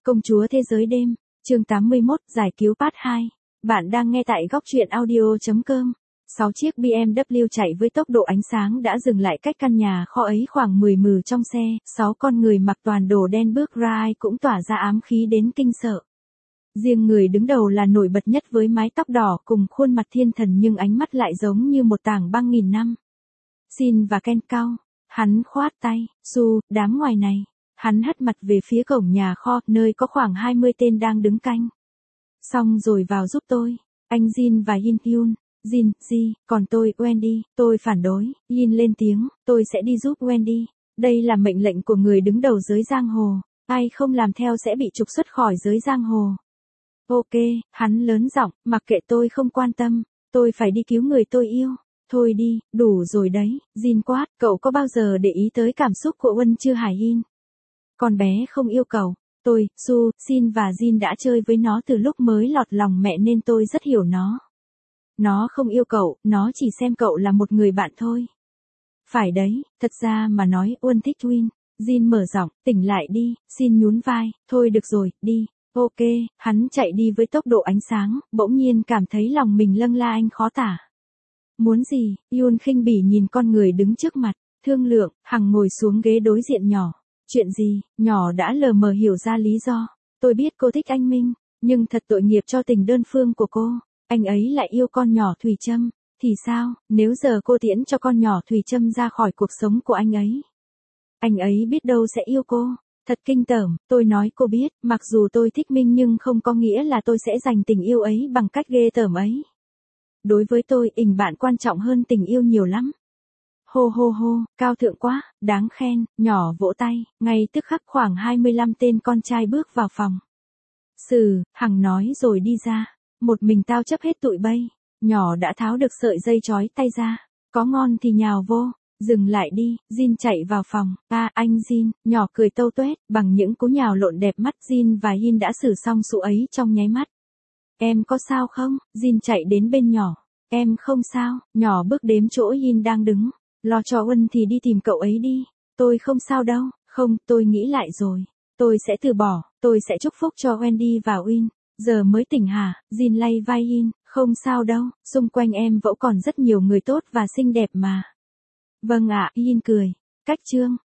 Công chúa thế giới đêm, chương 81, giải cứu part 2. Bạn đang nghe tại góc truyện audio.com. 6 chiếc BMW chạy với tốc độ ánh sáng đã dừng lại cách căn nhà kho ấy khoảng 10 mừ trong xe, 6 con người mặc toàn đồ đen bước ra ai cũng tỏa ra ám khí đến kinh sợ. Riêng người đứng đầu là nổi bật nhất với mái tóc đỏ cùng khuôn mặt thiên thần nhưng ánh mắt lại giống như một tảng băng nghìn năm. Xin và Ken cau, hắn khoát tay, Su, đám ngoài này. Hắn hất mặt về phía cổng nhà kho, nơi có khoảng 20 tên đang đứng canh. Xong rồi vào giúp tôi. Anh Jin và Yin Hyun. Jin, gì, còn tôi, Wendy, tôi phản đối. Yin lên tiếng, tôi sẽ đi giúp Wendy. Đây là mệnh lệnh của người đứng đầu giới giang hồ. Ai không làm theo sẽ bị trục xuất khỏi giới giang hồ. Ok, hắn lớn giọng, mặc kệ tôi không quan tâm. Tôi phải đi cứu người tôi yêu. Thôi đi, đủ rồi đấy. Jin quát, cậu có bao giờ để ý tới cảm xúc của Won chưa hả Yin? Con bé không yêu cầu. Tôi, Su, Sin và Jin đã chơi với nó từ lúc mới lọt lòng mẹ nên tôi rất hiểu nó. Nó không yêu cậu, nó chỉ xem cậu là một người bạn thôi. Phải đấy, thật ra mà nói Won thích Win. Jin mở giọng, tỉnh lại đi, Sin nhún vai, thôi được rồi, đi. Ok, hắn chạy đi với tốc độ ánh sáng, bỗng nhiên cảm thấy lòng mình lâng la anh khó tả. Muốn gì? Yoon khinh bỉ nhìn con người đứng trước mặt, thương lượng, Hằng ngồi xuống ghế đối diện nhỏ. Chuyện gì? Nhỏ đã lờ mờ hiểu ra lý do. Tôi biết cô thích anh Minh, nhưng thật tội nghiệp cho tình đơn phương của cô. Anh ấy lại yêu con nhỏ Thùy Trâm. Thì sao, nếu giờ cô tiễn cho con nhỏ Thùy Trâm ra khỏi cuộc sống của anh ấy? Anh ấy biết đâu sẽ yêu cô. Thật kinh tởm, tôi nói cô biết, mặc dù tôi thích Minh nhưng không có nghĩa là tôi sẽ dành tình yêu ấy bằng cách ghê tởm ấy. Đối với tôi, tình bạn quan trọng hơn tình yêu nhiều lắm. Hô hô hô, cao thượng quá, đáng khen, nhỏ vỗ tay, ngay tức khắc khoảng 25 tên con trai bước vào phòng. Hằng nói rồi đi ra, một mình tao chấp hết tụi bay, nhỏ đã tháo được sợi dây trói tay ra, có ngon thì nhào vô, dừng lại đi, Jin chạy vào phòng, anh Jin, nhỏ cười tâu tuét, bằng những cú nhào lộn đẹp mắt Jin và Yin đã xử xong sự ấy trong nháy mắt. Em có sao không? Jin chạy đến bên nhỏ, em không sao, nhỏ bước đến chỗ Yin đang đứng. Lo cho Won thì đi tìm cậu ấy đi. Tôi không sao đâu, không, tôi nghĩ lại rồi. Tôi sẽ từ bỏ, tôi sẽ chúc phúc cho Wendy và Win. Giờ mới tỉnh hả? Jin lay vai Yin, không sao đâu, xung quanh em vẫn còn rất nhiều người tốt và xinh đẹp mà. Vâng ạ, Yin cười. Cách chương